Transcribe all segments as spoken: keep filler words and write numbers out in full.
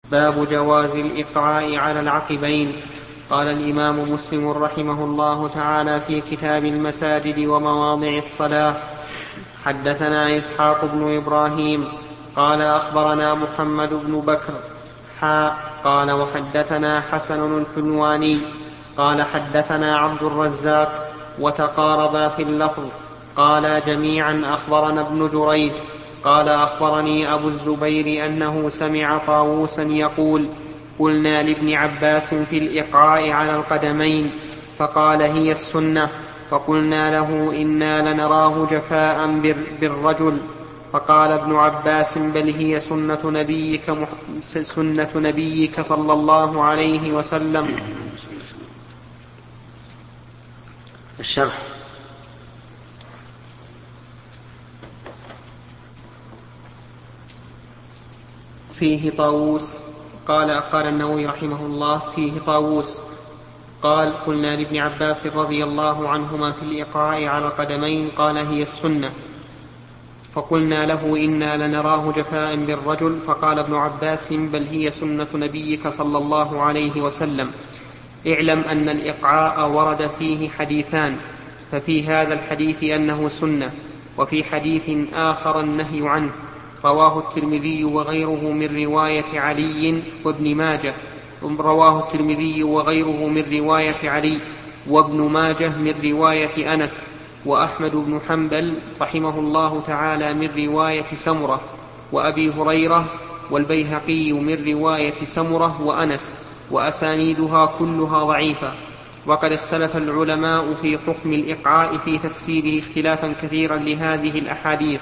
باب جواز الإقعاء على العقبين. قال الإمام مسلم رحمه الله تعالى في كتاب المساجد ومواضع الصلاة: حدثنا إسحاق بن إبراهيم قال أخبرنا محمد بن بكر حاء قال وحدثنا حسن الحلواني قال حدثنا عبد الرزاق وتقاربا في اللفظ قال جميعا أخبرنا ابن جريج قال أخبرني أبو الزبير أنه سمع طاووسا يقول: قلنا لابن عباس في الإقعاء على القدمين فقال: هي السنة. فقلنا له: إنا لنراه جفاء بالرجل. فقال ابن عباس: بل هي سنة نبيك, مح... سنة نبيك صلى الله عليه وسلم. الشرح: فيه طاووس قال قال النووي رحمه الله: فيه طاووس قال: قلنا لابن عباس رضي الله عنهما في الإقعاء على القدمين قال: هي السنة. فقلنا له: إنا لنراه جفاء بالرجل. فقال ابن عباس: بل هي سنة نبيك صلى الله عليه وسلم. اعلم أن الإقعاء ورد فيه حديثان، ففي هذا الحديث أنه سنة، وفي حديث آخر النهي عنه، رواه الترمذي وغيره من رواية علي وابن ماجه رواه الترمذي وغيره من رواية علي وابن ماجه من رواية أنس، وأحمد بن حنبل رحمه الله تعالى من رواية سمرة، وأبي هريرة، والبيهقي من رواية سمرة وأنس، وأسانيدها كلها ضعيفة. وقد اختلف العلماء في حكم الإقعاء في تفسيره اختلافا كثيرا لهذه الأحاديث.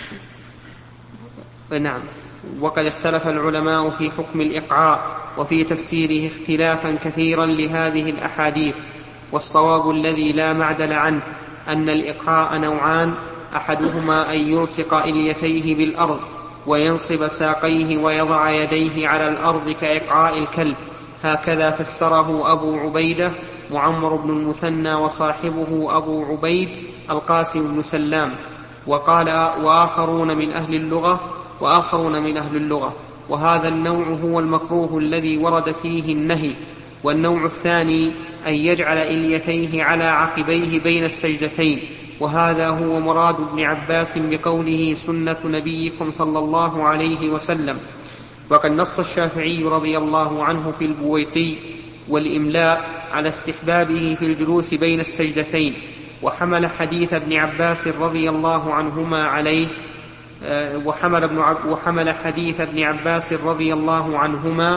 نعم وقد اختلف العلماء في حكم الإقعاء وفي تفسيره اختلافا كثيرا لهذه الأحاديث، والصواب الذي لا معدل عنه أن الإقعاء نوعان: أحدهما أن يلصق إليتيه بالأرض وينصب ساقيه ويضع يديه على الأرض كإقعاء الكلب، هكذا فسره أبو عبيدة معمر بن المثنى وصاحبه أبو عبيد القاسم بن سلام، وقال وآخرون من أهل اللغة وآخرون من أهل اللغة وهذا النوع هو المكروه الذي ورد فيه النهي. والنوع الثاني أن يجعل إليتيه على عقبيه بين السجدتين، وهذا هو مراد ابن عباس بقوله: سنة نبيكم صلى الله عليه وسلم. وقد نص الشافعي رضي الله عنه في البويطي والإملاء على استحبابه في الجلوس بين السجدتين، وحمل حديث ابن عباس رضي الله عنهما عليه وحمل, ابن عب وحمل حديث ابن عباس رضي الله عنهما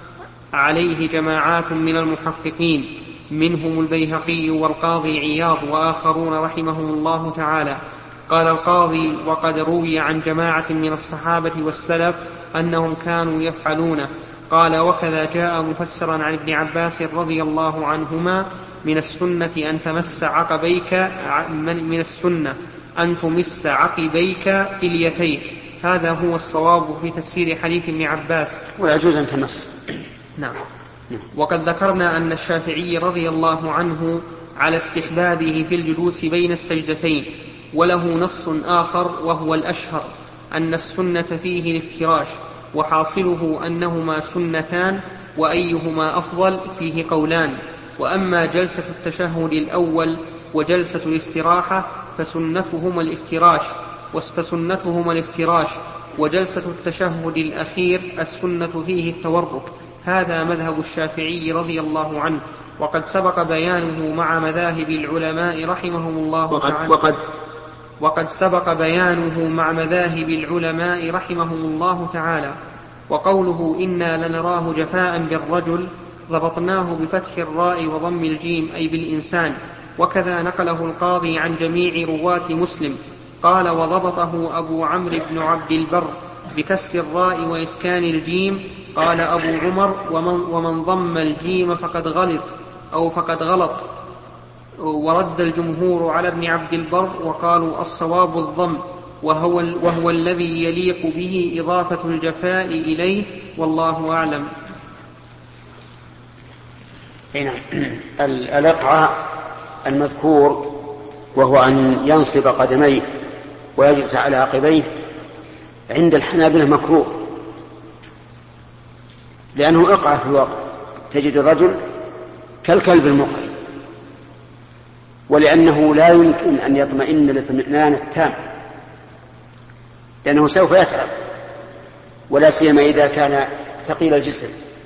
عليه جماعات من المحققين، منهم البيهقي والقاضي عياض وآخرون رحمهم الله تعالى. قال القاضي: وقد روي عن جماعة من الصحابة والسلف أنهم كانوا يفعلونه. قال: وكذا جاء مفسرا عن ابن عباس رضي الله عنهما: من السنة أن تمس عقبيك من السنة أن تمس عقبيك إليتيك. هذا هو الصواب في تفسير حديث ابن عباس. ويجوز أن تمس. نعم. وقد ذكرنا أن الشافعي رضي الله عنه على استحبابه في الجلوس بين السجدتين، وله نص آخر وهو الأشهر أن السنة فيه الافتراش، وحاصله أنهما سنتان، وأيهما أفضل فيه قولان. وأما جلسة التشهد الأول وجلسة الاستراحة فسنتهما الافتراش فسنتهما الافتراش وجلسة التشهد الأخير السنة فيه التورك. هذا مذهب الشافعي رضي الله عنه، وقد سبق بيانه مع مذاهب العلماء رحمهم الله وقد تعالى وقد وقد سبق بيانه مع مذاهب العلماء رحمهم الله تعالى. وقوله: إنا لنراه جفاء بالرجل ضبطناه بفتح الراء وضم الجيم أي بالإنسان، وكذا نقله القاضي عن جميع رواة مسلم. قال: وضبطه أبو عمرو بن عبد البر بكسر الراء وإسكان الجيم. قال أبو عمر: ومن, ومن ضم الجيم فقد غلط أو فقد غلط. ورد الجمهور على ابن عبد البر وقالوا: الصواب الضم، وهو, وهو الذي يليق به إضافة الجفاء إليه، والله أعلم. الإقعاء المذكور وهو أن ينصب قدميه ويجلس على عقبيه عند الحنابلة مكروه، لأنه إقعى في الواقع، تجد الرجل كالكلب المقعي، ولأنه لا يمكن أن يطمئن الاطمئنان التام، لأنه سوف يتعب، ولا سيما إذا كان ثقيل الجسم،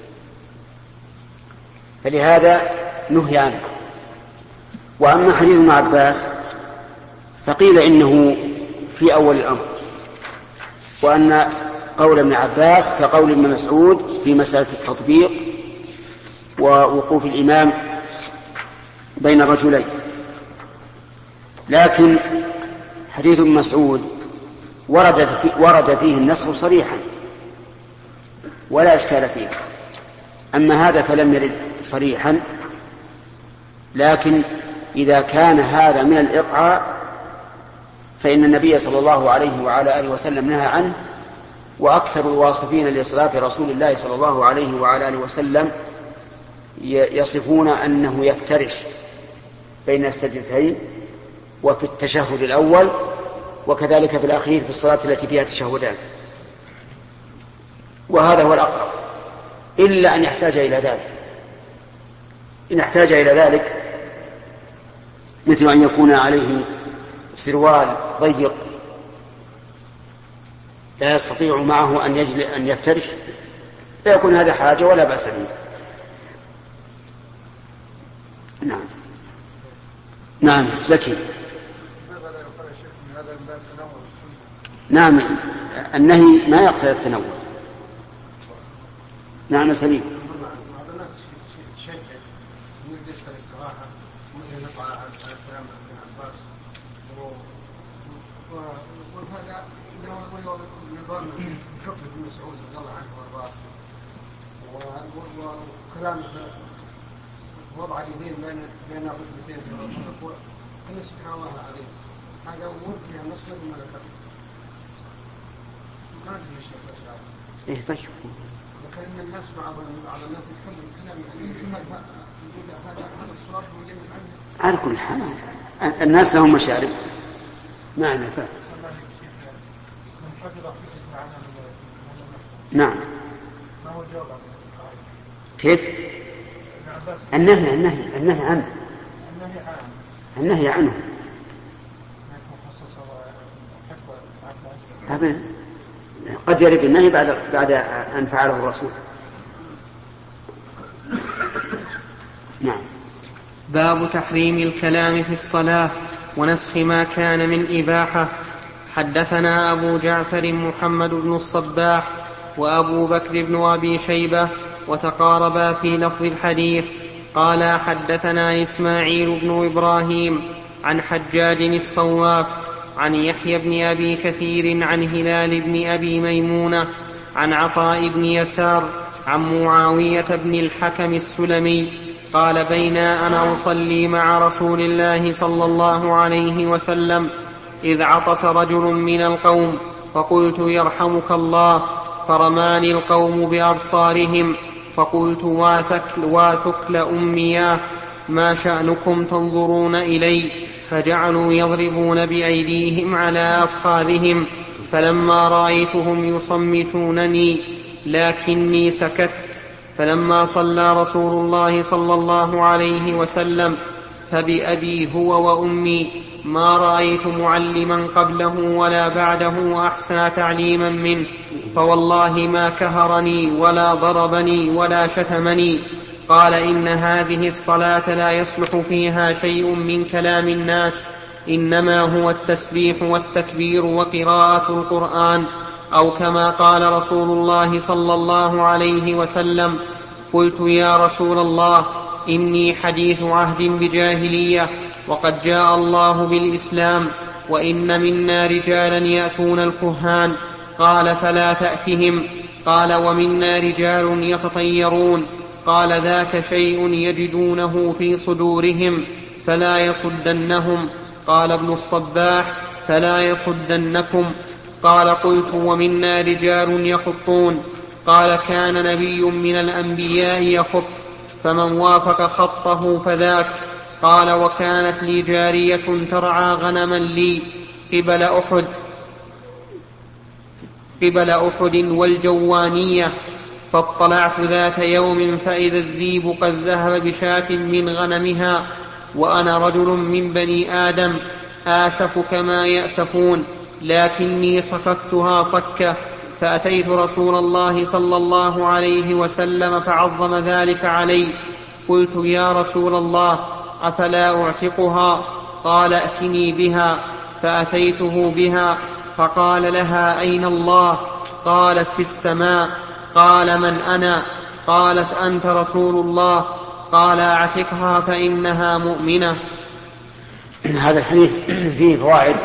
فلهذا نهي عنه. وأما حديث ابن عباس فقيل إنه في أول الأمر، وأن قول ابن عباس كقول ابن مسعود في مسألة التطبيق ووقوف الإمام بين الرجلين. لكن حديث ابن مسعود ورد, في ورد فيه النسخ صريحا ولا إشكال فيه، أما هذا فلم يرد صريحا، لكن إذا كان هذا من الإقعاء فإن النبي صلى الله عليه وعلى آله وسلم نهى عنه، وأكثر الواصفين لصلاة رسول الله صلى الله عليه وعلى آله وسلم يصفون أنه يفترش بين السجدتين وفي التشهد الأول، وكذلك في الأخير في الصلاة التي فيها تشهدان، وهذا هو الأقرب، إلا أن يحتاج إلى ذلك. إن احتاج إلى ذلك مثل أن يكون عليه سروال ضيق لا يستطيع معه أن يجل أن يفترش، فيكون هذا حاجة ولا بأس به. نعم نعم زكي. نعم النهي ما يقتضي التنوع. نعم سليم. وكلام وضع اليدين بين بين الركبتين في الركوع ان سبحان الله العظيم هذا وفي النص ما ذكر ما ادري ايش الاشياء. ايه طيب. لكن الناس بعض بعض الناس يتكلم كلام يعني هذا هذا الصواب موجود عنه. على كل حال الناس لهم مشارب. نعم يا فهد. نعم. كيف؟ النهي النهي النهي عنه النهي عنه أبدا، قد يرد النهي بعد بعد أن فعله الرسول. نعم. باب تحريم الكلام في الصلاة ونسخ ما كان من إباحة. حدثنا أبو جعفر محمد بن الصباح وأبو بكر بن أبي شيبة وتقاربا في لفظ الحديث. قال حدثنا إسماعيل بن إبراهيم عن حجاج الصواف عن يحيى بن أبي كثير عن هلال بن أبي ميمونة عن عطاء بن يسار عن معاوية بن الحكم السلمي قال بينا أنا أصلي مع رسول الله صلى الله عليه وسلم إذ عطس رجل من القوم فقلت يرحمك الله، فرماني القوم بأبصارهم فقلت واثكل, واثكل أمياه ما شأنكم تنظرون إلي؟ فجعلوا يضربون بأيديهم على أفخاذهم، فلما رأيتهم يصمتونني لكني سكت. فلما صلى رسول الله صلى الله عليه وسلم فبأبي هو وأمي ما رأيت معلما قبله ولا بعده أحسن تعليما منه، فوالله ما كهرني ولا ضربني ولا شتمني. قال إن هذه الصلاة لا يصلح فيها شيء من كلام الناس، إنما هو التسبيح والتكبير وقراءة القرآن، أو كما قال رسول الله صلى الله عليه وسلم. قلت يا رسول الله إني حديث عهد بجاهلية وقد جاء الله بالإسلام، وإن منا رجالا يأتون الكهان. قال فلا تأتهم. قال ومنا رجال يتطيرون. قال ذاك شيء يجدونه في صدورهم فلا يصدنهم. قال ابن الصباح فلا يصدنكم. قال قلت ومنا رجال يخطون. قال كان نبي من الأنبياء يخط، فمن وافق خطه فذاك. قال وكانت لي جارية ترعى غنما لي قبل أحد قبل أحد والجوانية، فاطلعت ذات يوم فإذا الذيب قد ذهب بشاة من غنمها، وأنا رجل من بني آدم آسف كما يأسفون، لكني صككتها صكة. فأتيت رسول الله صلى الله عليه وسلم فعظم ذلك علي. قلت يا رسول الله أفلا أعتقها؟ قال ائتني بها. فأتيته بها فقال لها أين الله؟ قالت في السماء. قال من أنا؟ قالت أنت رسول الله. قال أعتقها فإنها مؤمنة. هذا الحديث فيه فوائد،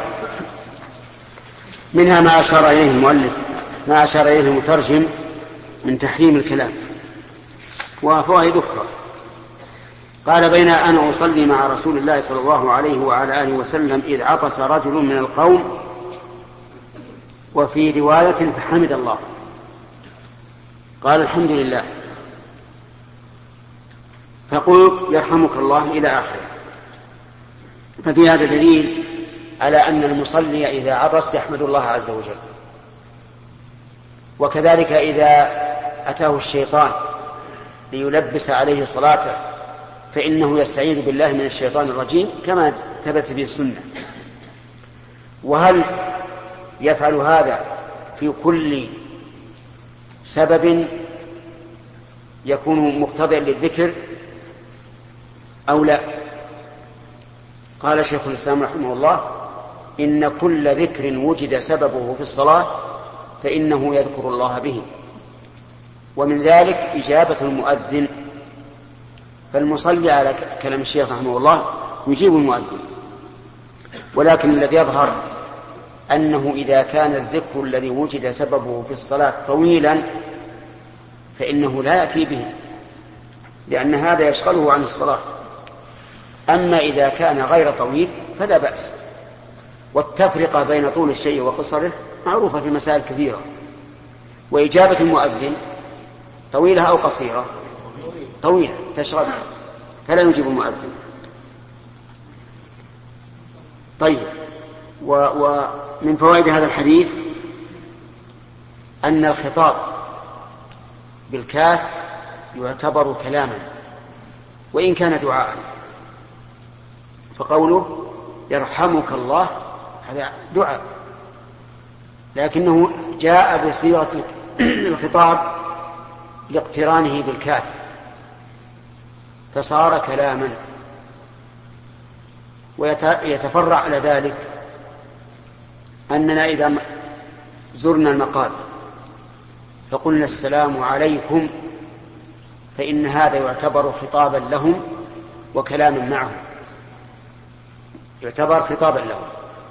منها ما أشار إليه المؤلف ما أشار إليه المترجم من تحريم الكلام، وفوائد أخرى. قال بين أنا أصلي مع رسول الله صلى الله عليه وعلى آله وسلم إذ عطس رجل من القوم، وفي رواية فحمد الله، قال الحمد لله، فقلت يرحمك الله إلى آخره. ففي هذا دليل على أن المصلي إذا عطس يحمد الله عز وجل. وكذلك إذا أتاه الشيطان ليلبس عليه صلاته فإنه يستعيذ بالله من الشيطان الرجيم كما ثبت به السنة. وهل يفعل هذا في كل سبب يكون مقتضيا للذكر أو لا؟ قال شيخ الإسلام رحمه الله إن كل ذكر وجد سببه في الصلاة فإنه يذكر الله به، ومن ذلك إجابة المؤذن. فالمصلي على كلام الشيخ رحمه الله يجيب المؤذن، ولكن الذي يظهر أنه إذا كان الذكر الذي وجد سببه في الصلاة طويلا فإنه لا يأتي به، لأن هذا يشغله عن الصلاة. أما إذا كان غير طويل فلا بأس. والتفرقة بين طول الشيء وقصره معروفة في مسائل كثيرة. وإجابة المؤذن طويلة أو قصيرة؟ طويلة تشغله فلا يجيب المؤذن. طيب، ومن فوائد هذا الحديث أن الخطاب بالكاف يعتبر كلاما وإن كان دعاء. فقوله يرحمك الله هذا دعاء، لكنه جاء بصيغة الخطاب لاقترانه بالكاف فصار كلاما. ويتفرع على ذلك أننا إذا زرنا المقابر فقلنا السلام عليكم فإن هذا يعتبر خطابا لهم وكلاما معهم، يعتبر خطابا لهم.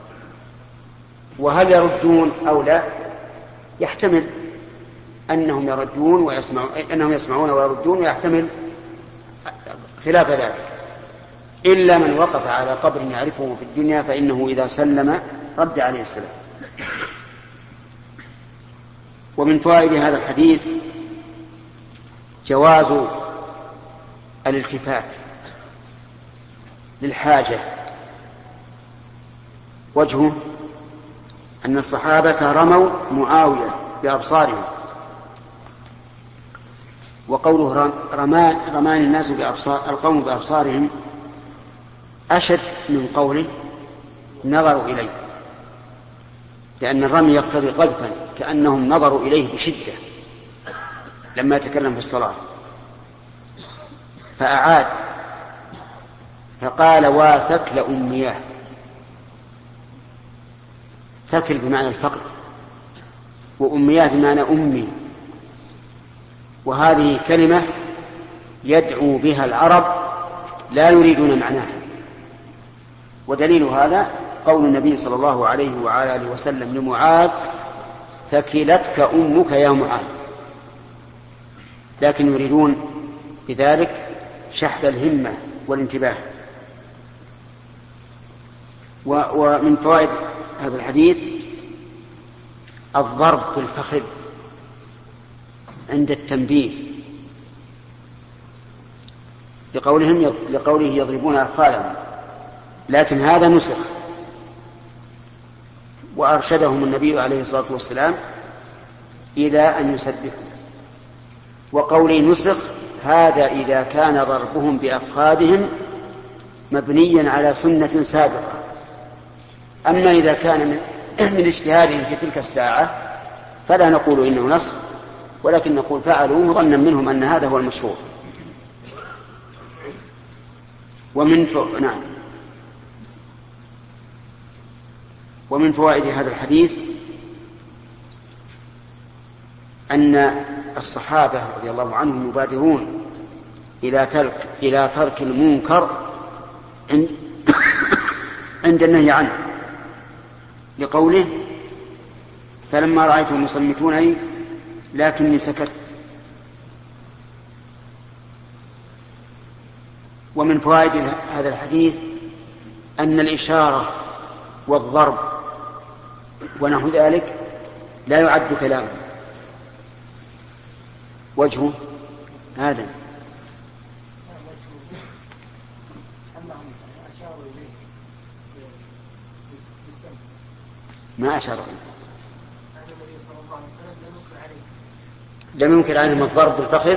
وهل يردون أو لا؟ يحتمل أنهم يردون ويسمعون أنهم يسمعون ويردون، ويحتمل خلاف ذلك، إلا من وقف على قبر يعرفه في الدنيا فإنه إذا سلم رد عليه السلام. ومن فوائد هذا الحديث جواز الالتفات للحاجة. وجهه أن الصحابة رموا معاوية بأبصارهم، وقوله رمان, رمان الناس بأبصار القوم بأبصارهم أشد من قوله نظروا إليه، لأن الرمي يقتضي قذفا كأنهم نظروا إليه بشدة لما يتكلم في الصلاة. فأعاد فقال واثكل أمياه. ثكل بمعنى الفقر، وأمياه بمعنى أمي، وهذه كلمة يدعو بها العرب لا يريدون معناها. ودليل هذا قول النبي صلى الله عليه وعلى آله وسلم لمعاذ ثكلتك أمك يا معاذ، لكن يريدون بذلك شحذ الهمة والانتباه. ومن فوائد هذا الحديث الضرب في الفخذ عند التنبيه، لقولهم لقوله يضربون أفخاذهم، لكن هذا نسخ، وأرشدهم النبي عليه الصلاة والسلام إلى أن يسدفوا. وقولي نسخ هذا إذا كان ضربهم بأفخاذهم مبنيا على سنة سابقة. أما إذا كان من, من اجتهادهم في تلك الساعة فلا نقول إنه نسخ، ولكن نقول فعلوه ظنا منهم أن هذا هو المشهور. ومن ف... نعم ومن فوائد هذا الحديث أن الصحابة رضي الله عنهم يبادرون إلى ترك إلى ترك المنكر عند عند النهي عنه، لقوله فلما رأيتهم يصمتونني لكني سكت. ومن فوائد هذا الحديث أن الإشارة والضرب ونحو ذلك لا يعد كلاما. وجهه هذا ما أشار إليه، لم ينكر عليهم الضرب بالفخذ،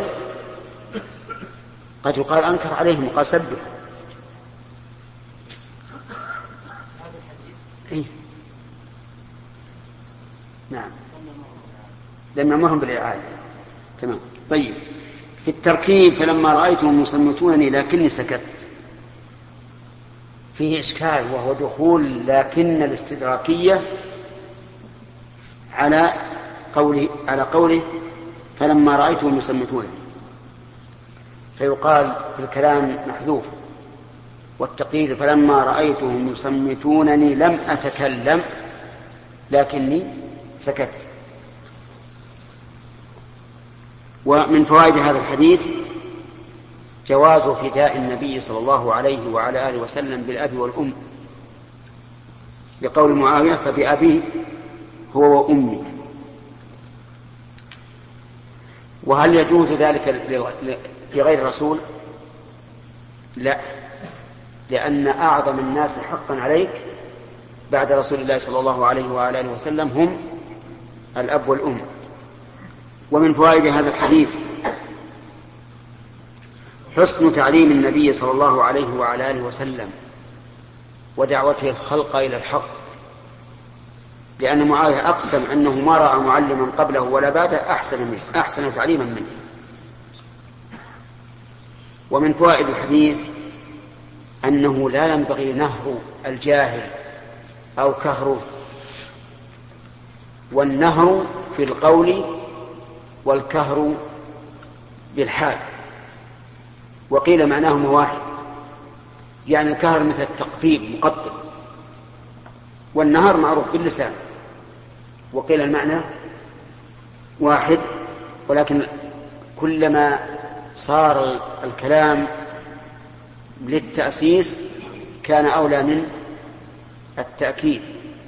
قد يقال أنكر عليهم وقال سبح. إيه؟ نعم لم يأمرهم بالإعادة. تمام. طيب في التركيب فلما رأيتهم يصمتونني لكني سكت فيه إشكال، وهو دخول لكن الاستدراكية على قوله على قوله فلما رأيتهم يصمتونني، فيقال في الكلام محذوف، والتقدير فلما رأيتهم يصمتونني لم أتكلم لكني سكت. ومن فوائد هذا الحديث جواز فداء النبي صلى الله عليه وعلى آله وسلم بالأب والأم، لقول معاوية فبأبي هو وأمي. وهل يجوز ذلك في غير الرسول؟ لا، لأن أعظم الناس حقا عليك بعد رسول الله صلى الله عليه وعلى آله وسلم هم الأب والأم. ومن فوائد هذا الحديث حسن تعليم النبي صلى الله عليه وعلى آله وسلم ودعوته الخلق إلى الحق، لأن معاوية أقسم أنه ما رأى معلما قبله ولا بعده أحسن منه أحسن تعليما منه. ومن فوائد الحديث أنه لا ينبغي نهر الجاهل أو كهره، والنهر في القول والكهر بالحال، وقيل معناهما واحد، يعني الكهر مثل التقطيب مقطب، والنهر معروف باللسان، وقيل المعنى واحد، ولكن كلما صار الكلام للتأسيس كان أولى من التأكيد،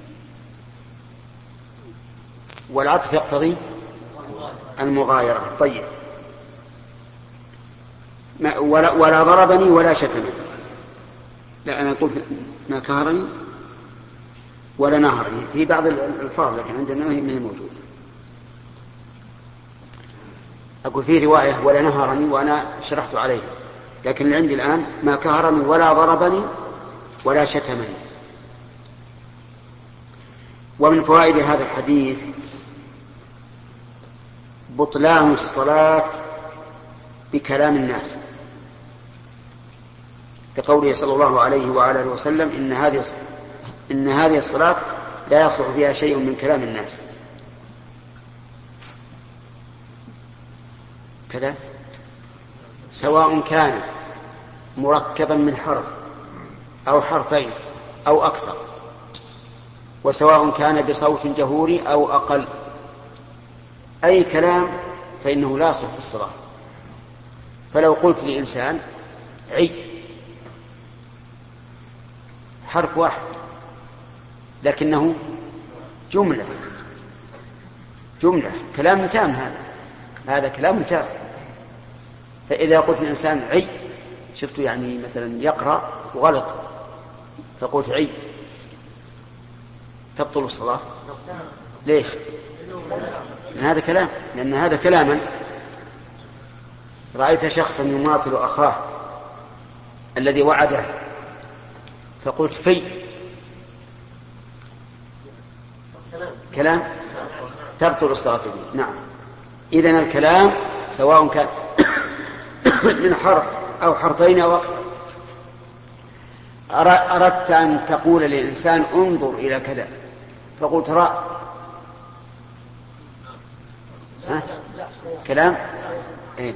والعطف يقتضي المغايرة. طيب ما ولا, ولا ضربني ولا شتمني، لا أنا قلت ما كهرني ولا نهرني في بعض الألفاظ، لكن عندنا ما هي موجودة. أقول في رواية ولا نهرني وأنا شرحت عليه، لكن اللي عندي الآن ما كهرني ولا ضربني ولا شتمني. ومن فوائد هذا الحديث بطلان الصلاة بكلام الناس، كقوله صلى الله عليه وعلى آله وسلم إن هذه إن هذه الصلاة لا يصلح فيها شيء من كلام الناس. كذا سواء كان مركبا من حرف أو حرفين أو أكثر، وسواء كان بصوت جهوري أو أقل، أي كلام فإنه لا يصلح في الصلاة. فلو قلت لإنسان عي حرف واحد لكنه جملة جملة كلام تام، هذا هذا كلام تام. فإذا قلت الإنسان عي شفته يعني مثلا يقرأ وغلط فقلت عي تبطل الصلاة. ليش؟ لأن هذا كلام لأن هذا كلاما رأيت شخصا يماطل أخاه الذي وعده فقلت في كلام تبطل الصلاة به. نعم، إذن الكلام سواء كان من حرف أو حرفين أو أكثر. أردت أن تقول للإنسان انظر إلى كذا فقلت رأى ها؟ كلام إيه؟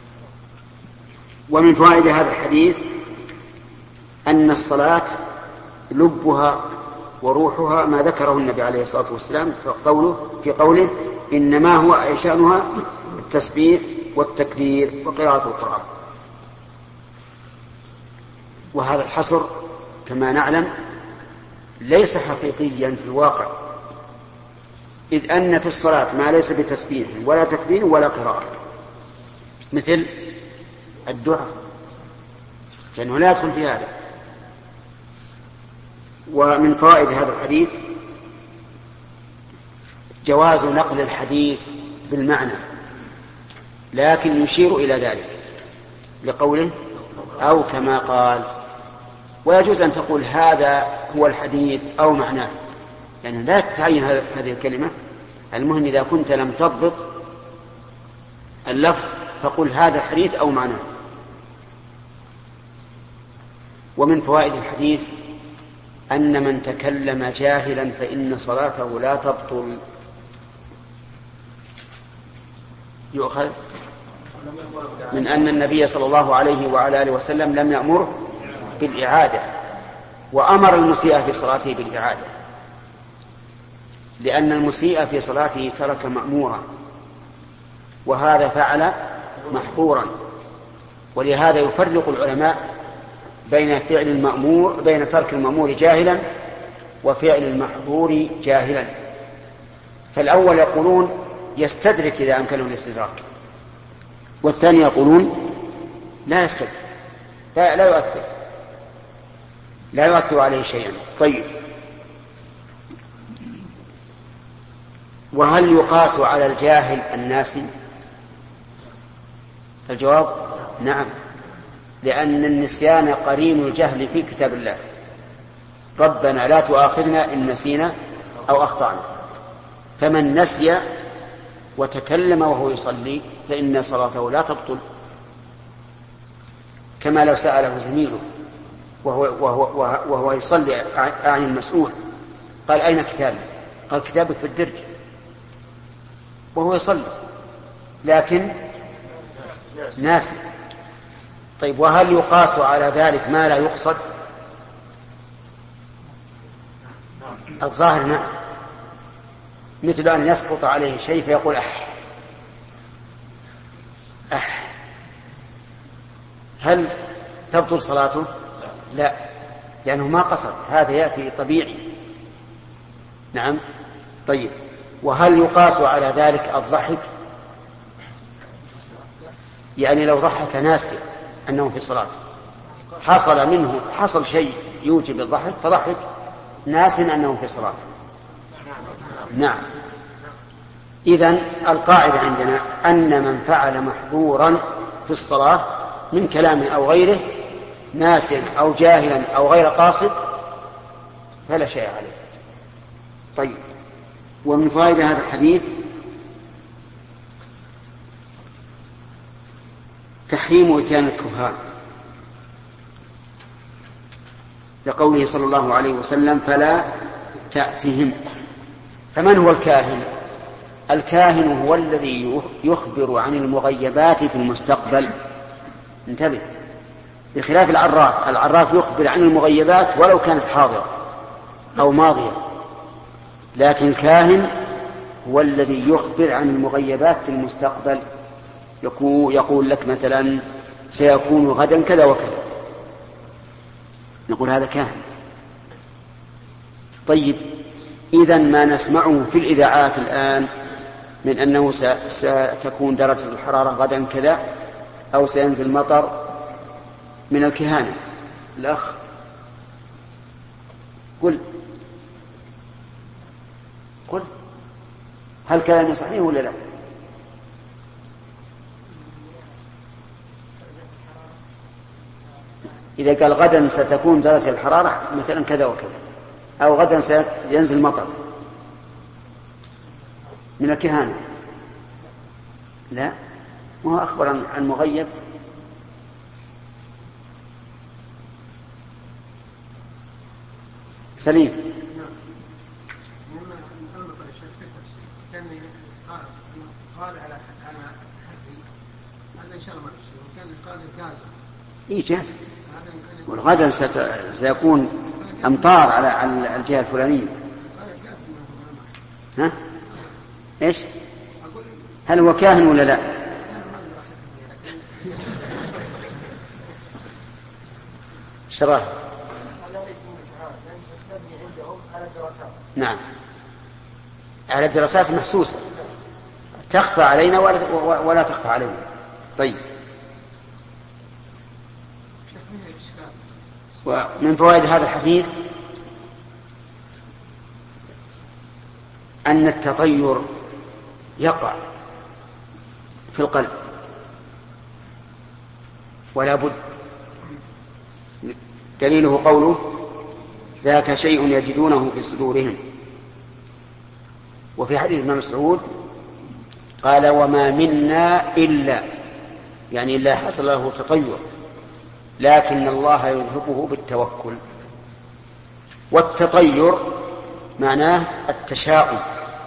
ومن فوائد هذا الحديث أن الصلاة لبها وروحها ما ذكره النبي عليه الصلاة والسلام في قوله, في قوله إنما هو أيشانها التسبيح والتكبير وقراءة القرآن. وهذا الحصر كما نعلم ليس حقيقيا في الواقع، إذ أن في الصلاة ما ليس بتسبيح ولا تكبير ولا قراءة، مثل الدعاء لأنه لا يدخل في هذا. ومن فوائد هذا الحديث جواز نقل الحديث بالمعنى، لكن يشير إلى ذلك لقوله أو كما قال. ويجوز أن تقول هذا هو الحديث أو معناه، يعني لا تعين هذه الكلمة، المهم إذا كنت لم تضبط اللفظ فقل هذا الحديث أو معناه. ومن فوائد الحديث أن من تكلم جاهلا فإن صلاته لا تبطل. يؤخذ من أن النبي صلى الله عليه وعلى آله وسلم لم يأمره بالإعادة، وأمر المسيء في صلاته بالإعادة، لأن المسيء في صلاته ترك مأمورا وهذا فعل محظورا. ولهذا يفرق العلماء بين فعل المأمور بين ترك المأمور جاهلا وفعل المحظور جاهلا. فالأول يقولون يستدرك إذا أمكنه الاستدراك، والثاني يقولون لا يستدرك، لا, لا يؤثر لا يؤثر عليه شيئا. طيب، وهل يقاس على الجاهل الناسي؟ الجواب نعم، لأن النسيان قرين الجهل في كتاب الله، ربنا لا تؤاخذنا إن نسينا أو أخطأنا. فمن نسي وتكلم وهو يصلي فإن صلاته لا تبطل، كما لو سأله زميله وهو, وهو, وهو يصلي عن المسؤول قال أين كتابي؟ قال كتابك في الدرج، وهو يصلي لكن ناسي. طيب، وهل يقاس على ذلك ما لا يقصد؟ الظاهر نعم، مثل أن يسقط عليه شيء فيقول أح أح هل تبطل صلاته؟ لا، لأنه ما قصد، هذا يأتي طبيعي. نعم. طيب، وهل يقاس على ذلك الضحك؟ يعني لو ضحك ناسيا أنه في صلاة، حصل منه حصل شيء يوجب الضحك فضحك ناسيا أنه في صلاة. نعم. إذن القاعدة عندنا أن من فعل محظورا في الصلاة من كلام أو غيره ناسيا أو جاهلا أو غير قاصد فلا شيء عليه. طيب، ومن فوائد هذا الحديث تحريم إتيان الكهان، لقوله صلى الله عليه وسلم فلا تأتهم. فمن هو الكاهن؟ الكاهن هو الذي يخبر عن المغيبات في المستقبل. انتبه، بخلاف العراف، العراف يخبر عن المغيبات ولو كانت حاضرة أو ماضية، لكن الكاهن هو الذي يخبر عن المغيبات في المستقبل، يقول لك مثلا سيكون غدا كذا وكذا، نقول هذا كاهن. طيب، إذن ما نسمعه في الإذاعات الآن من أنه ستكون درجة الحرارة غدا كذا أو سينزل مطر من الكهانة. الأخ قل قل هل كلامي صحيح ولا لا؟ إذا قال غدا ستكون درجة الحرارة مثلا كذا وكذا، أو غدا سينزل مطر من الكهانة، لا، وهو أخبر عن مغيب. سليم. قال على على حرفي هذا إن شاء الله ما يصير، وكان قال جازم. إيه جازم. والغدا سيكون أمطار على على الجهة الفلانية. ها؟ إيش؟ هل هو كاهن ولا لا؟ اشتراه. نعم، على الدراسات محسوسة تخفى علينا ولا, ولا تخفى علينا. طيب، ومن فوائد هذا الحديث أن التطير يقع في القلب ولا بد. دليله قوله ذاك شيء يجدونه في صدورهم. وفي حديث ابن مسعود قال وما منا إلا، يعني إلا حصل له تطير، لكن الله يذهبه بالتوكل. والتطير معناه التشاؤم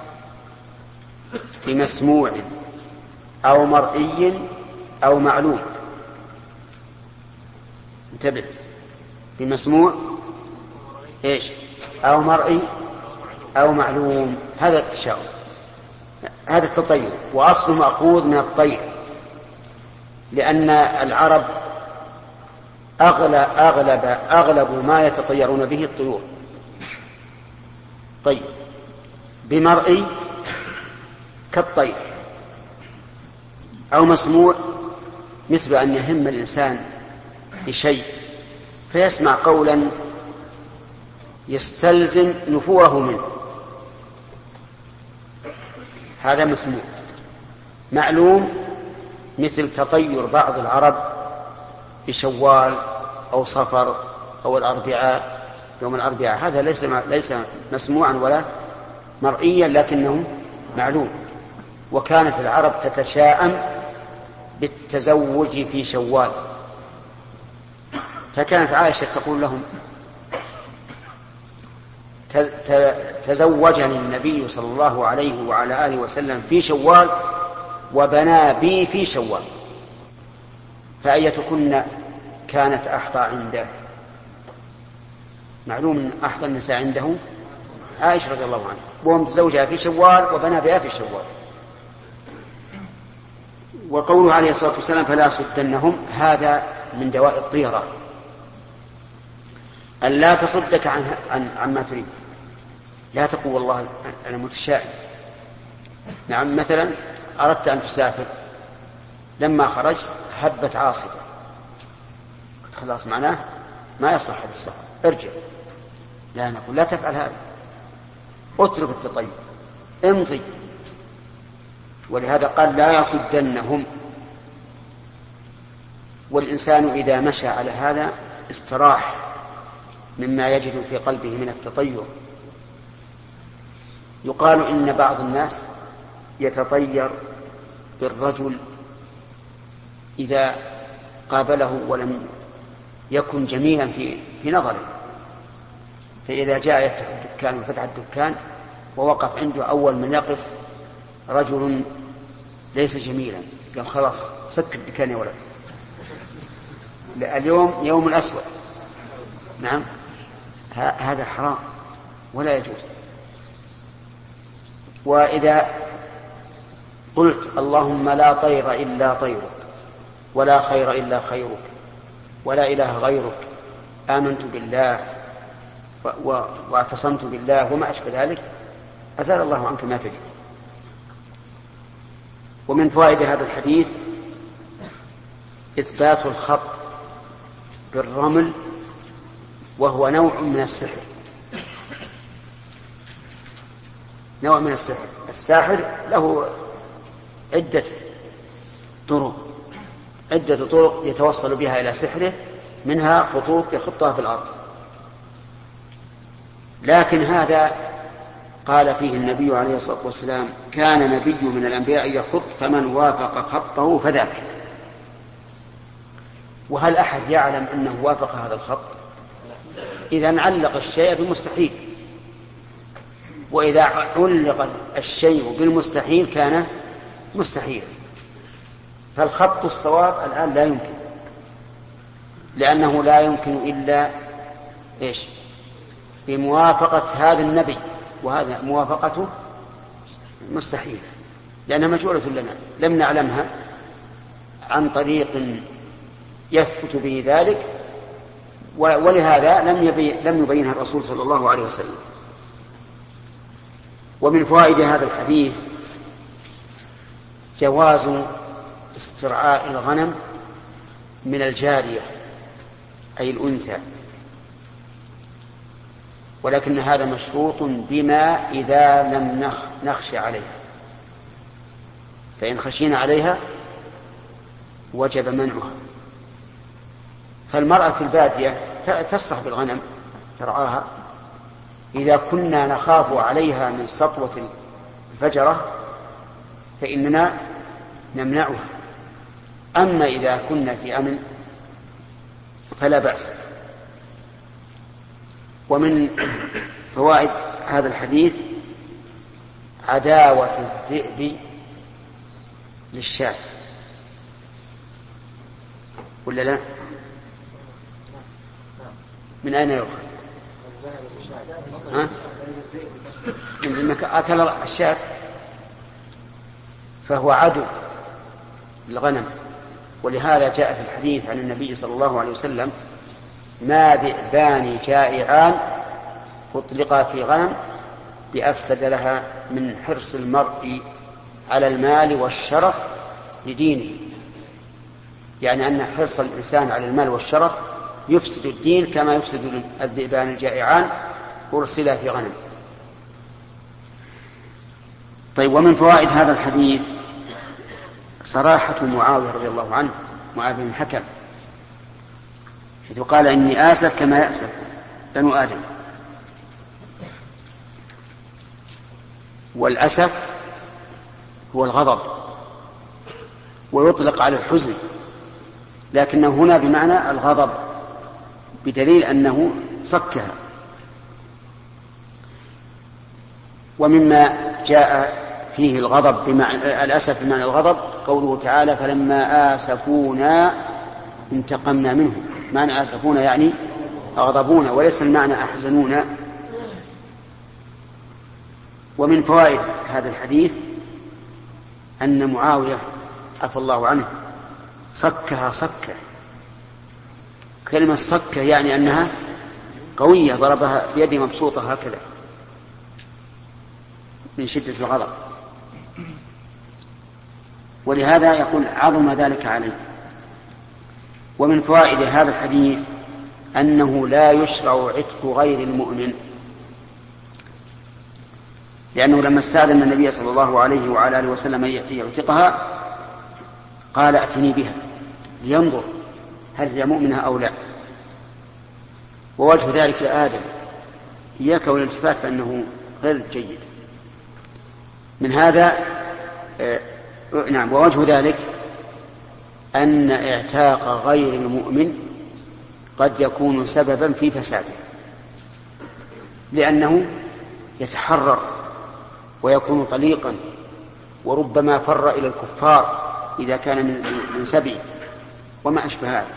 في مسموع أو مرئي أو معلوم. انتبه، في مسموع إيش أو مرئي أو معلوم، هذا التشاؤم، هذا التطير. وأصله مأخوذ من الطير، لأن العرب أغلب, أغلب, أغلب ما يتطيرون به الطيور. طيب، بمرئي كالطير، أو مسموع مثل أن يهم الإنسان بشيء فيسمع قولا يستلزم نفوره منه، هذا مسموع. معلوم مثل تطير بعض العرب بشوال أو صفر أو الأربعاء، يوم الأربعاء، هذا ليس ليس مسموعا ولا مرئيا، لكنه معلوم. وكانت العرب تتشاءم بالتزوج في شوال، فكانت عائشة تقول لهم تزوجني النبي صلى الله عليه وعلى آله وسلم في شوال وبنى بي في شوال، فأيتكن كانت أحظى عنده؟ معلوم أن أحظى النساء عنده عائشة رضي الله عنها، وهو متزوجها في شوال وبنى بها في شوال. وقوله عليه الصلاة والسلام فلا صدنهم، هذا من دواء الطيرة، أن لا تصدك عن عن عما تريد. لا تقول والله أنا متشائم. نعم، مثلا أردت أن تسافر، لما خرجت هبت عاصفة، خلاص معناه ما يصلح هذا السفر، ارجع. لا، نقول لا تفعل هذا، اترك التطير، امضي. ولهذا قال لا يصدنهم. والإنسان إذا مشى على هذا استراح مما يجد في قلبه من التطير. يقال إن بعض الناس يتطير بالرجل إذا قابله ولم يكن جميلا في في نظره، فإذا جاء يفتح الدكان وفتح الدكان ووقف عنده أول من يقف رجل ليس جميلا، قال خلاص سك الدكان يا ولد، اليوم يوم الأسود. نعم، هذا حرام ولا يجوز. وإذا قلت اللهم لا طير إلا طيرك، ولا خير إلا خيرك، ولا إله غيرك، آمنت بالله واعتصمت بالله وما أشبه ذلك، أزال الله عنك ما تجد. ومن فوائد هذا الحديث إثبات الخط بالرمل، وهو نوع من السحر، نوع من السحر. الساحر له عدة طرق عدة طرق يتوصل بها إلى سحره، منها خطوط يخطها في الأرض. لكن هذا قال فيه النبي عليه الصلاة والسلام: كان نبي من الأنبياء يخط فمن وافق خطه فذاك. وهل أحد يعلم أنه وافق هذا الخط؟ إذا علق الشيء بالمستحيل، وإذا علق الشيء بالمستحيل كان مستحيلا. فالخط الصواب الآن لا يمكن، لأنه لا يمكن إلا إيش؟ بموافقة هذا النبي، وهذا موافقته مستحيلة لأنها مجهولة لنا، لم نعلمها عن طريق يثبت به ذلك، ولهذا لم يبين لم يبينها الرسول صلى الله عليه وسلم. ومن فوائد هذا الحديث جواز استرعاء الغنم من الجارية أي الأنثى، ولكن هذا مشروط بما إذا لم نخشى عليها، فإن خشينا عليها وجب منعها. فالمرأة في البادية تسرح بالغنم ترعاها، إذا كنا نخاف عليها من سطوة الفجرة فإننا نمنعها، أما إذا كنا في أمن فلا بأس. ومن فوائد هذا الحديث عداوة الذئب للشاة، ولا لا؟ من أين يؤخذ؟ ها؟ من أنك أكل الشاة فهو عدو للغنم، ولهذا جاء في الحديث عن النبي صلى الله عليه وسلم: ما ذئبان جائعان أطلقا في غنم بأفسد لها من حرص المرء على المال والشرف لدينه، يعني أن حرص الإنسان على المال والشرف يفسد الدين كما يفسد الذئبان الجائعان أرسلا في غنم. طيب، ومن فوائد هذا الحديث صراحة معاوية رضي الله عنه، معاوية بن الحكم، حيث قال: إني آسف كما يأسف بنو آدم. والأسف هو الغضب، ويطلق على الحزن، لكنه هنا بمعنى الغضب، بدليل أنه سكها. ومما جاء فيه الغضب بمعنى الأسف بمعنى الغضب قوله تعالى: فلما آسفونا انتقمنا منهم. معنى آسفونا يعني أغضبونا، وليس المعنى أحزنونا. ومن فوائد هذا الحديث أن معاوية عفى الله عنه صكها صكة. كلمة صكة يعني أنها قوية، ضربها بيده مبسوطة هكذا من شدة الغضب، ولهذا يقول: عظم ذلك عليه. ومن فوائد هذا الحديث أنه لا يشرع عتق غير المؤمن، لأنه لما استأذن النبي صلى الله عليه وعلى آله وسلم يعتقها قال: أتني بها لينظر هل هي مؤمنة أو لا. ووجه ذلك يا آدم إياك والالتفات فإنه غير جيد. من هذا آه نعم ووجه ذلك أن اعتاق غير المؤمن قد يكون سببا في فساده، لأنه يتحرر ويكون طليقا، وربما فر إلى الكفار إذا كان من سبي وما أشبه هذا.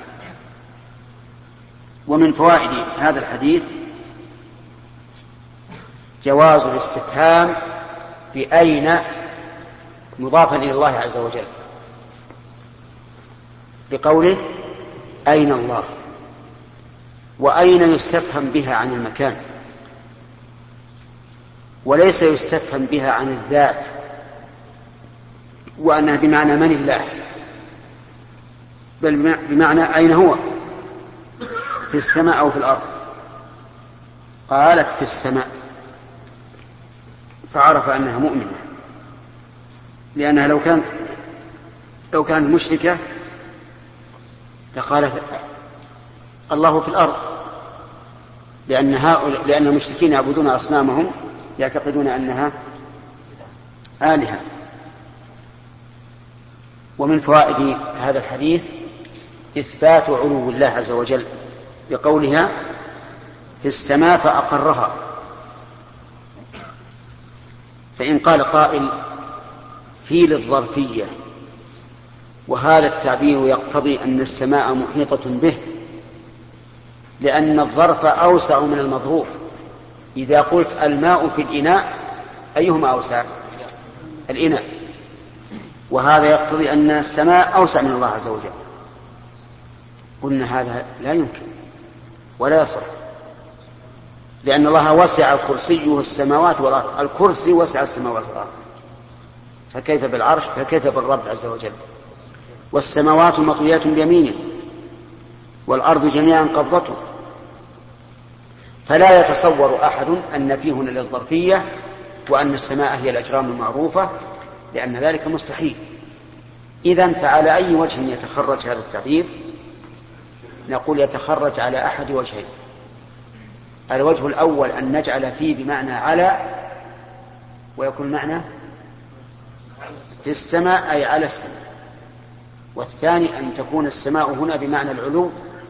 ومن فوائد هذا الحديث جواز الاستفهام بأين مضافا إلى الله عز وجل، بقوله: أين الله؟ وأين يستفهم بها عن المكان، وليس يستفهم بها عن الذات، وأنها بمعنى من الله، بل بمعنى أين هو، في السماء أو في الأرض. قالت في السماء، فعرف أنها مؤمنة، لأنها لو كانت لو كانت مشركة لقالت الله في الأرض، لأن, هؤلاء لأن المشركين يعبدون أصنامهم يعتقدون أنها آلهة. ومن فوائد هذا الحديث إثبات علو الله عز وجل بقولها في السماء فأقرها. فإن قال قائل في للظرفية، وهذا التعبير يقتضي أن السماء محيطة به، لأن الظرف أوسع من المظروف. إذا قلت الماء في الإناء أيهما أوسع؟ الإناء. وهذا يقتضي أن السماء أوسع من الله عز وجل. قلنا هذا لا يمكن ولا يصح، لأن الله وسع كرسيه السماوات والأرض، الكرسي وسع السماوات والأرض، فكيف بالعرش؟ فكيف بالرب عز وجل؟ والسماوات مطويات بيمينه والأرض جميعا قبضته. فلا يتصور أحد أن فيه هنا للظرفية وأن السماء هي الأجرام المعروفة، لأن ذلك مستحيل. إذن فعلى أي وجه يتخرج هذا التعبير؟ نقول يتخرج على أحد وجهين. الوجه الأول أن نجعل فيه بمعنى على، ويكون معنى في السماء أي على السماء. والثاني أن تكون السماء هنا بمعنى العلو،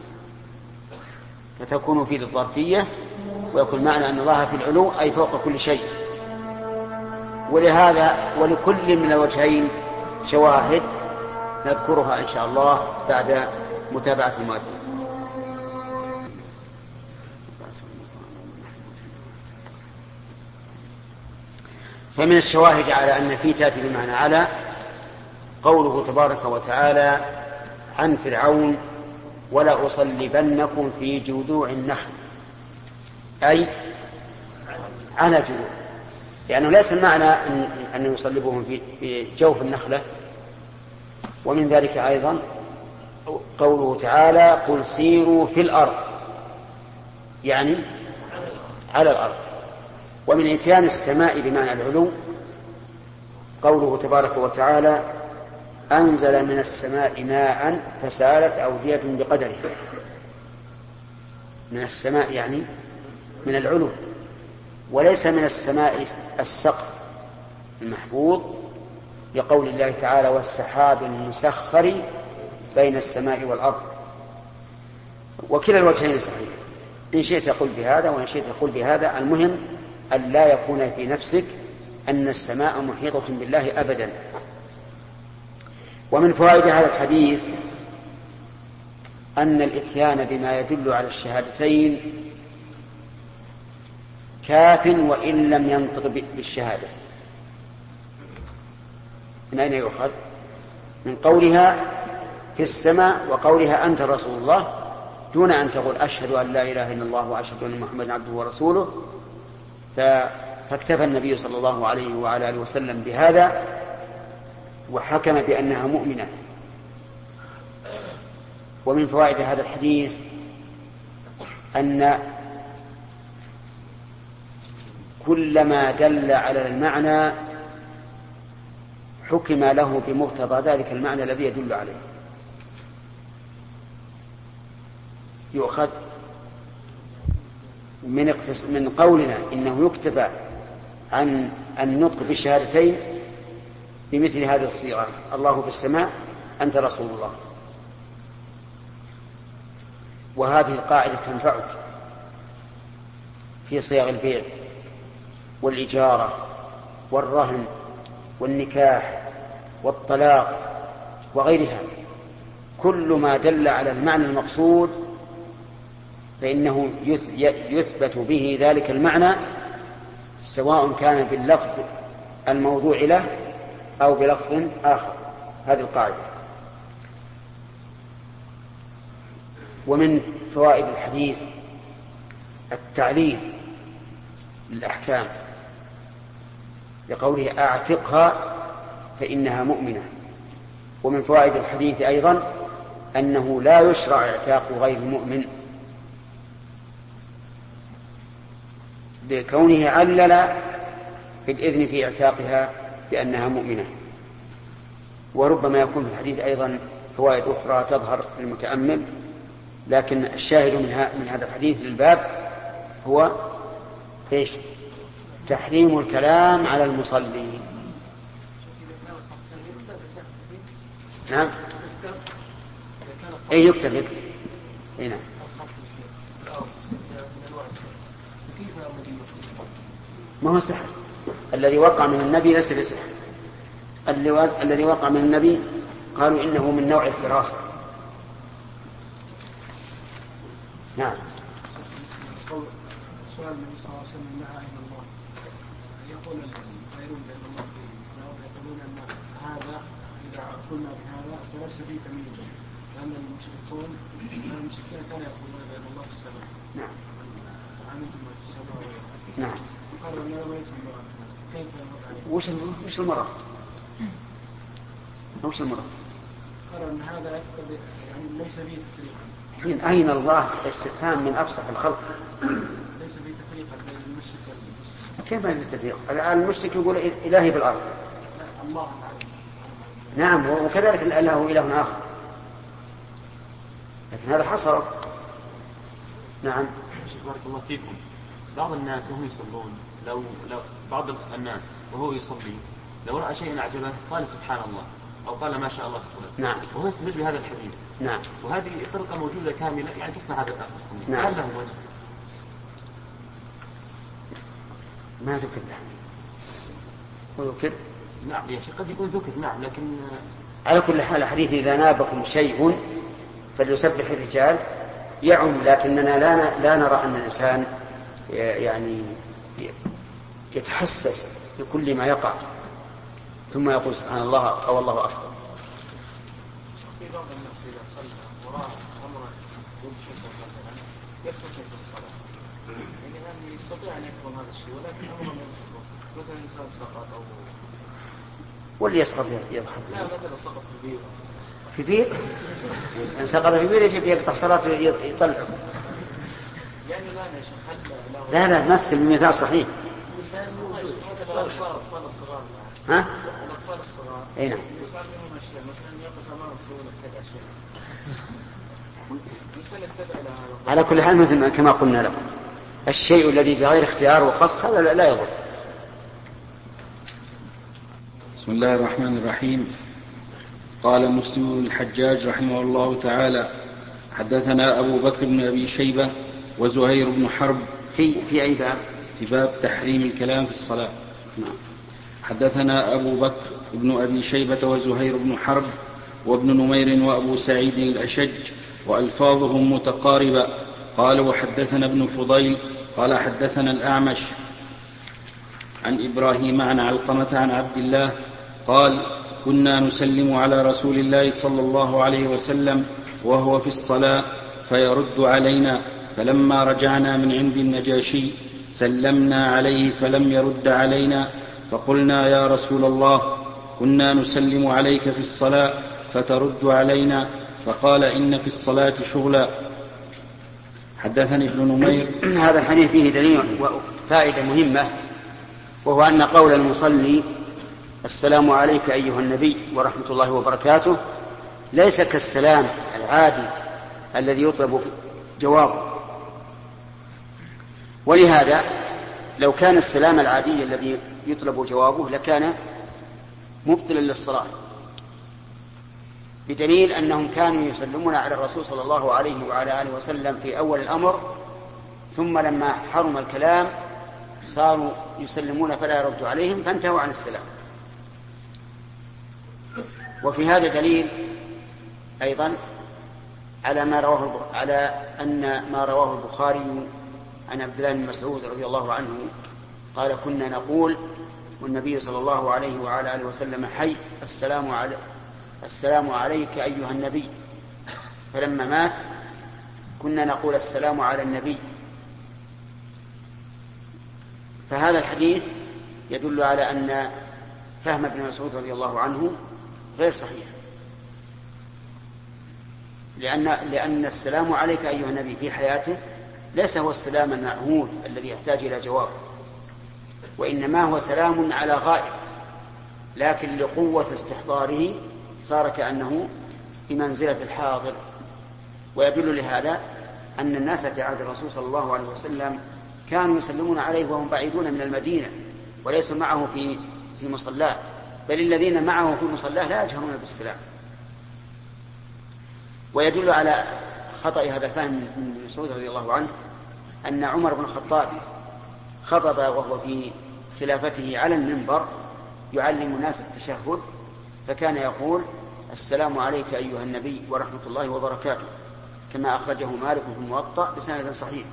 فتكون فيه للظرفية، ويكون معنى أن الله في العلو أي فوق كل شيء. ولهذا ولكل من الوجهين شواهد نذكرها إن شاء الله بعد متابعة المؤذن. فمن الشواهد على أن في تأتي بمعنى على قوله تبارك وتعالى عن فرعون ولا أصلبنكم في جذوع النخل، أي على جذوع، لأنه ليس المعنى أن يصلبهم في جوف النخلة. ومن ذلك أيضا قوله تعالى قل سيروا في الأرض، يعني على الأرض. ومن إتيان السماء بمعنى العلو قوله تبارك وتعالى أنزل من السماء ماء فسالت أودية بقدرها. من السماء يعني من العلو، وليس من السماء السقف المحفوظ، لقول الله تعالى والسحاب المسخر بين السماء والأرض. وكلا الوجهين صحيح، إن شئت يقول بهذا وإن شئت يقول بهذا. المهم أن لا يكون في نفسك أن السماء محيطة بالله أبدا. ومن فوائد هذا الحديث أن الإتيان بما يدل على الشهادتين كاف وإن لم ينطق بالشهادة. من أين يؤخذ؟ من قولها في السماء وقولها أنت رسول الله، دون أن تقول أشهد أن لا إله إلا الله وأشهد أن محمدا عبده ورسوله. فاكتفى النبي صلى الله عليه وعلى آله وسلم بهذا وحكم بأنها مؤمنة. ومن فوائد هذا الحديث أن كل ما دل على المعنى حكم له بمقتضى ذلك المعنى الذي يدل عليه. يؤخذ من, من قولنا إنه يكتفى عن النطق بالشهادتين بمثل هذه الصيغة الله في السماء أنت رسول الله. وهذه القاعدة تنفعك في صيغ البيع والإجارة والرهن والنكاح والطلاق وغيرها. كل ما دل على المعنى المقصود فإنه يثبت به ذلك المعنى، سواء كان باللفظ الموضوع له أو بلفظ آخر. هذه القاعدة. ومن فوائد الحديث التعليل للأحكام لقوله أعتقها فإنها مؤمنة. ومن فوائد الحديث أيضا أنه لا يشرع اعتاق غير المؤمن، لكونه علل في الإذن في اعتاقها بأنها مؤمنة. وربما يكون في الحديث أيضا فوائد أخرى تظهر للمتأمل، لكن الشاهد من هذا الحديث للباب هو إيش؟ تحريم الكلام على المصلي. نعم أي يكتب يكتب أي نعم. ما هو سحر، الذي وقع من النبي ليس بسحر، الذي وقع من النبي قالوا إنه من نوع الفراسة. نعم. سؤال النبي صلى الله عليه وسلم نهى عن الله، يقول الغيرون بأن الله يقولون أن هذا إذا قلنا بهذا فليس فيه تمييز، لأن المشركون المشركين كانوا يقولون بأن الله في السماء. نعم. أنتم في السماء. نعم. قالوا أن هذا ليس الله، كيف نرد عليه؟ وش وش المرأة؟ وش المرأة؟ قالوا أن هذا يعني ليس فيه تفريق. حين أين الله استفهام من أفصح الخلق. ليس فيه تفريق بين المشرك والمسلم. كيف ما في تفريق؟ المشرك يقول إلهي في الأرض. الله نعم، وكذلك الإله إله آخر، لكن هذا حصر. نعم. بارك الله فيكم. بعض الناس وهم يصلون لو لو بعض الناس وهو يصلي لو رأى شيئا أعجبه قال سبحان الله أو قال ما شاء الله في الصلاة. نعم. وهو يستدل بهذا الحديث. نعم. وهذه فرقة موجودة كاملة يعني تصنع هذا التصنيف. نعم. هل لهم وجه؟ ما ذكر الحديث. وذكر. نعم يا شيخ قد يكون ذكر نعم لكن على كل حال الحديث إذا نابكم شيء فليسبح الرجال يعم، لكننا لا لا نرى أن الإنسان يعني يتحسس بكل ما يقع ثم يقول سبحان الله أو الله أكبر. في بعض الناس إذا صلى وراء أمره يختصر في الصلاة، يعني يستطيع أن يفهم هذا الشيء ولكن أمره يختصر، مثلا إنسان سقط أو واللي يسقط يضحك. لا مثلا سقط في بير. في بير؟ إن سقط في بير يجب يقطع صلاته يطلعه. يعني لا يا شيخ لا لا مثل بمثال صحيح. مثلا الأطفال الصغار. ها؟ الأطفال الصغار. أي نعم. يصعب منهم أشياء مثلا يقف أمامهم يسوون كذا أشياء. الإنسان يستدعي لها. على كل حال مثل كما قلنا لكم الشيء الذي بغير اختيار وقصد هذا لا يضر. بسم الله الرحمن الرحيم. قال مسلم بن الحجاج رحمه الله تعالى حدثنا أبو بكر بن أبي شيبة وزهير بن حرب في في أي باب؟ في باب تحريم الكلام في الصلاة. حدثنا أبو بكر بن أبي شيبة وزهير بن حرب وابن نمير وأبو سعيد الأشج وألفاظهم متقاربة. قال وحدثنا ابن فضيل قال حدثنا الأعمش عن إبراهيم عن علقمة عن عبد الله قال كنا نسلم على رسول الله صلى الله عليه وسلم وهو في الصلاة فيرد علينا، فلما رجعنا من عند النجاشي سلمنا عليه فلم يرد علينا، فقلنا يا رسول الله كنا نسلم عليك في الصلاة فترد علينا، فقال إن في الصلاة شغلا. حدثني ابن نمير. هذا الحديث فيه دليل وفائدة مهمة، وهو أن قول المصلي السلام عليك أيها النبي ورحمة الله وبركاته ليس كالسلام العادي الذي يطلب جوابه، ولهذا لو كان السلام العادي الذي يطلب جوابه لكان مبطلا للصلاة، بدليل أنهم كانوا يسلمون على الرسول صلى الله عليه وعلى آله وسلم في أول الأمر، ثم لما حرم الكلام صاروا يسلمون فلا يرد عليهم فانتهوا عن السلام. وفي هذا دليل أيضا على ما رواه على أن ما رواه البخاري عن عبد الله بن مسعود رضي الله عنه قال كنا نقول والنبي صلى الله عليه وعلى آله وسلم حي السلام عليك السلام عليك أيها النبي، فلما مات كنا نقول السلام على النبي. فهذا الحديث يدل على أن فهم ابن مسعود رضي الله عنه غير صحيح، لأن, لأن السلام عليك أيها النبي في حياته ليس هو السلام المعهود الذي يحتاج إلى جواب، وإنما هو سلام على غائب، لكن لقوة استحضاره صار كأنه بمنزلة الحاضر. ويدل لهذا أن الناس في عهد الرسول صلى الله عليه وسلم كانوا يسلمون عليه وهم بعيدون من المدينة وليسوا معه في في مصلاه، بل الذين معه في مصلاه لا يجهرون بالسلام. ويدل على خطأ هذا الفهم من مسعود رضي الله عنه أن عمر بن الخطاب خطب وهو في خلافته على المنبر يعلم الناس التشهد، فكان يقول: السلام عليك أيها النبي ورحمة الله وبركاته، كما أخرجه مالك في الموطأ بسند صحيح.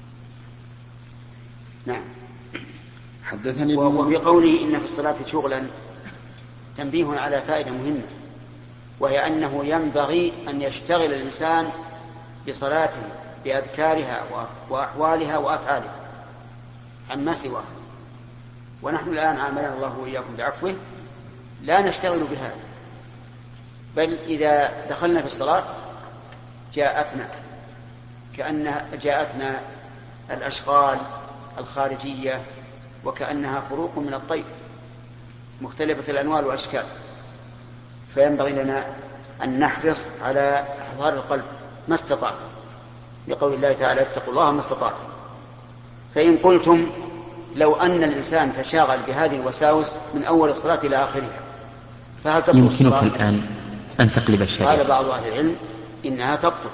نعم. حدثني وفي قوله إن في الصلاة شغلا تنبيه على فائدة مهمة، وهي أنه ينبغي أن يشتغل الإنسان بصلاته بأذكارها وأحوالها وأفعالها عما سواها. ونحن الآن عاملنا الله وإياكم بعفوه لا نشتغل بهذا، بل إذا دخلنا في الصلاة جاءتنا كأنها جاءتنا الأشغال الخارجية وكأنها فروق من الطير مختلفة الأنواع والأشكال، فينبغي لنا أن نحرص على إحضار القلب ما استطعت، لقول الله تعالى: اتقوا الله ما استطعتم. فإن قلتم لو أن الإنسان تشاغل بهذه الوساوس من أول الصلاة إلى آخرها فهل تبطل الصلاة؟ يمكنك الآن أن تقلب الشريط. قال بعض أهل العلم إنها تبطل،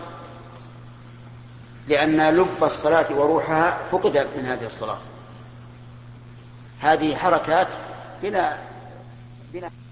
لأن لب الصلاة وروحها فقد من هذه الصلاة. هذه حركات بلا بلا